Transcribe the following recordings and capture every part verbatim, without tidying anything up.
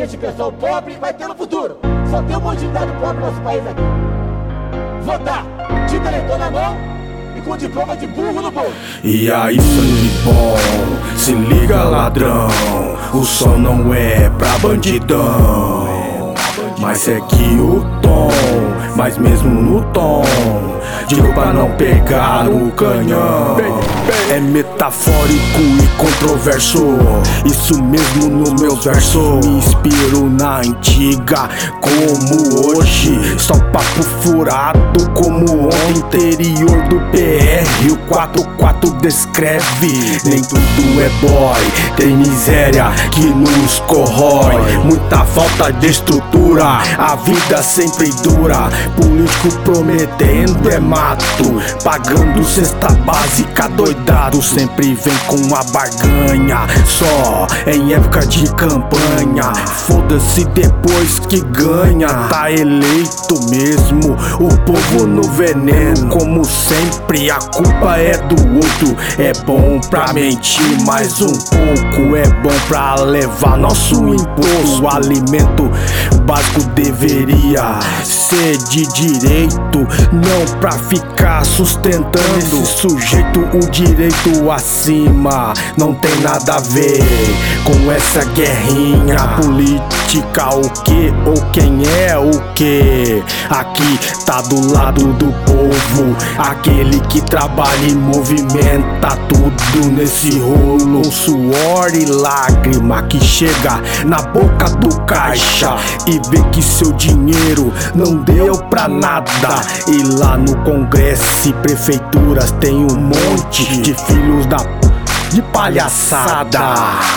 que esse pessoal pobre vai ter no futuro. Só tem um monte de idade pobre no nosso país aqui. Votar, tinta eleitor na mão e com diploma de burro no bolso. E aí, sangue bom, se liga ladrão, o som não é pra bandidão, mas segue o tom, mas mesmo no tom, digo pra não pegar o canhão. É metafórico e controverso, isso mesmo nos meus versos. Me inspiro na antiga como hoje, só papo furado como o interior do P R. O quatro quatro descreve, nem tudo é boy, tem miséria que nos corrói, muita falta de estrutura, a vida sempre dura. Político prometendo é mato, pagando cesta básica doidado, sempre vem com a barganha, só em época de campanha. Foda-se depois que ganha, tá eleito mesmo, o povo no veneno. Como sempre a culpa é do outro, é bom pra mentir mais um pouco, é bom pra levar nosso imposto. O alimento básico deveria ser de direito, não pra ficar sustentando esse sujeito. O direito acima não tem nada a ver com essa guerrinha política. O que ou quem é o que? Aqui tá do lado do povo, aquele que trabalha e movimenta tudo nesse rolo. Suor e lágrima que chega na boca do caixa e vê que seu dinheiro não deu pra nada. E lá no Congresso e prefeituras tem um monte de filhos da de palhaçada.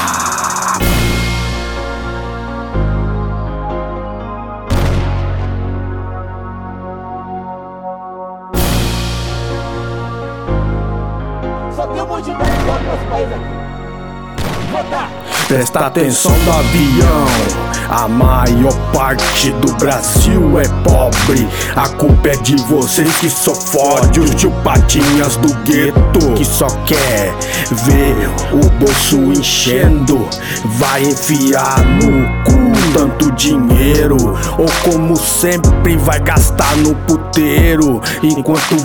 Só tem um monte de idade pobre no nosso país aqui. Votar. Presta atenção no avião, a maior parte do Brasil é pobre. A culpa é de vocês que só fode, os tio Patinhas do gueto, que só quer ver o bolso enchendo. Vai enfiar no cu tanto dinheiro, ou como sempre vai gastar no puteiro, enquanto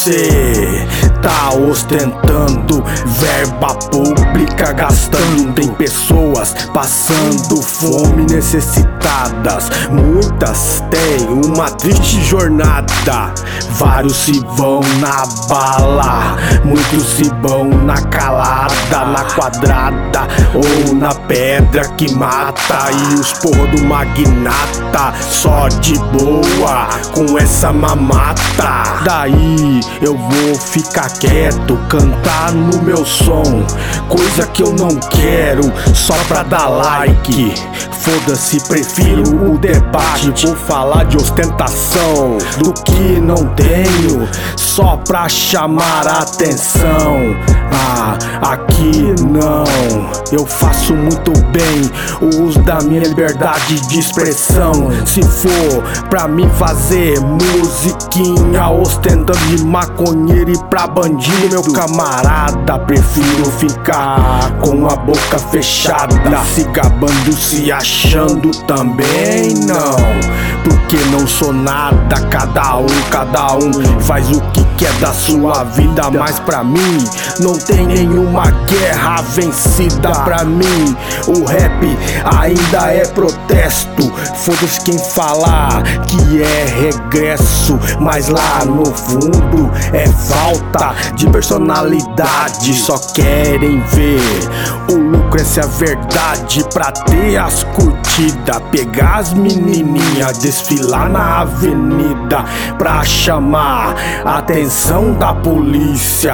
você tá ostentando verba pública, gastando. Tem pessoas passando fome, necessitadas, muitas têm uma triste jornada. Vários se vão na bala, muitos se vão na calada, na quadrada ou na pedra que mata. E os porra do magnata só de boa com essa mamata. Daí eu vou ficar quieto, cantar no meu som, coisa que eu não quero, só pra dar like. Foda-se, prefiro o debate, vou falar de ostentação do que não tenho, só pra chamar a atenção. Ah, aqui não, eu faço muito bem o uso da minha liberdade de expressão. Se for pra mim fazer musiquinha ostentando de maconheiro e pra bandido, meu camarada, prefiro ficar com a boca fechada, se gabando, se achando também não, porque não sou nada. Cada um, cada um faz o que quer da sua vida, mas pra mim não tem nenhuma guerra vencida. Pra mim o rap ainda é protesto. Foda-se quem falar que é regresso, mas lá no fundo é falta de personalidade. Só querem ver o lucro, essa é a verdade, pra ter as curtidas, pegar as menininhas, desfilar na avenida pra chamar a atenção da polícia.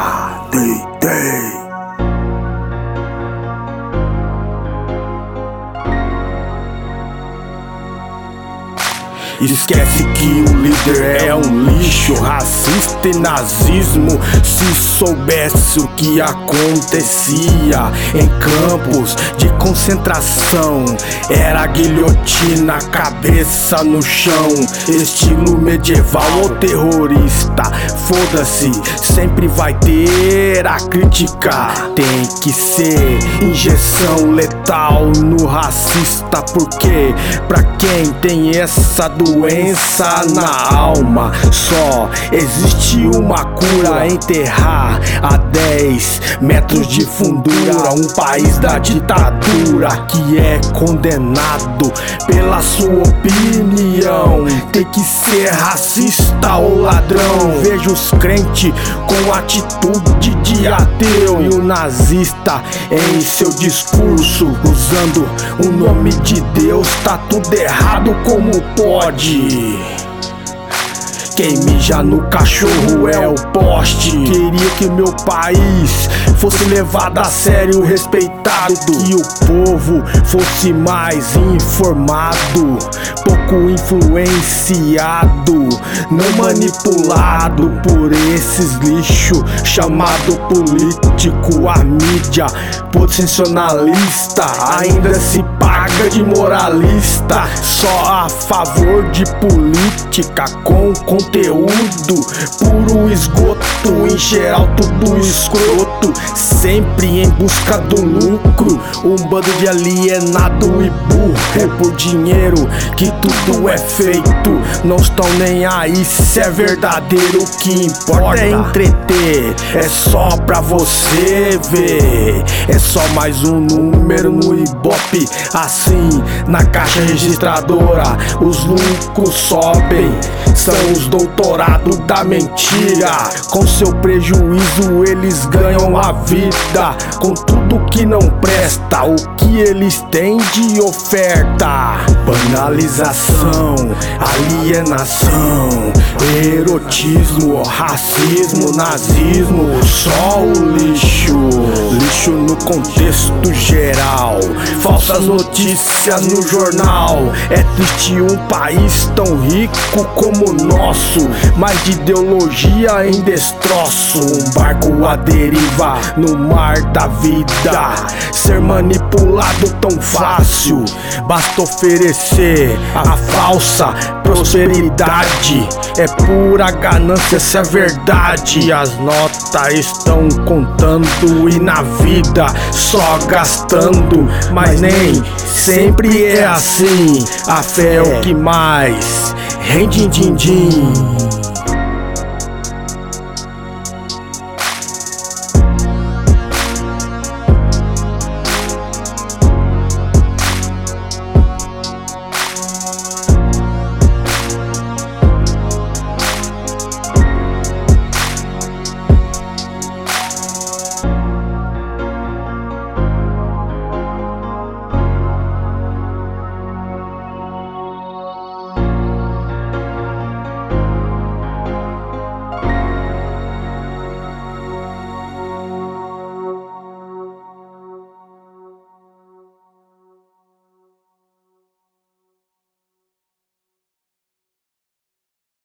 Dei, dei. Esquece que o líder é um lixo, racista e nazismo. Se soubesse o que acontecia em campos de concentração, era guilhotina, cabeça no chão, estilo medieval ou terrorista. foda-se, sempre vai ter a crítica. Tem que ser injeção letal no racista, porque pra quem tem essa doença na alma, só existe uma cura: enterrar a dez metros de fundura um país da ditadura que é condenado pela sua opinião. Tem que ser racista ou ladrão. Vejo os crentes com atitude de ateu e o nazista em seu discurso usando o nome de Deus. Tá tudo errado, como pode? Quem mija no cachorro é o poste. Queria que meu país fosse levado a sério, respeitado, que o povo fosse mais informado, pouco influenciado, não manipulado por esses lixo chamado político. A mídia posicionalista ainda se paga de moralista, só a favor de política com conteúdo puro esgoto, em geral tudo escroto, sempre em busca do lucro. Um bando de alienado e burro, é por dinheiro que tudo é feito, não estão nem aí se é verdadeiro. O que importa é entreter, é só pra você ver, é só mais um número no Ibope. Assim, na caixa registradora, os lucros sobem, são os doutorados da mentira. Com seu prejuízo eles ganham a vida, com tudo que não presta, o que eles têm de oferta: banalização, alienação, erotismo, racismo, nazismo, só o lixo. Lixo no contexto geral, falsas notícias no jornal. É triste um país tão rico como o nosso, mas de ideologia em destroço. Um barco à deriva no mar da vida, ser manipulado tão fácil. Basta oferecer a falsa prosperidade, é pura ganância, essa é verdade. As notas estão contando e na vida só gastando, mas nem sempre é assim. A fé é o que mais rende, din, din.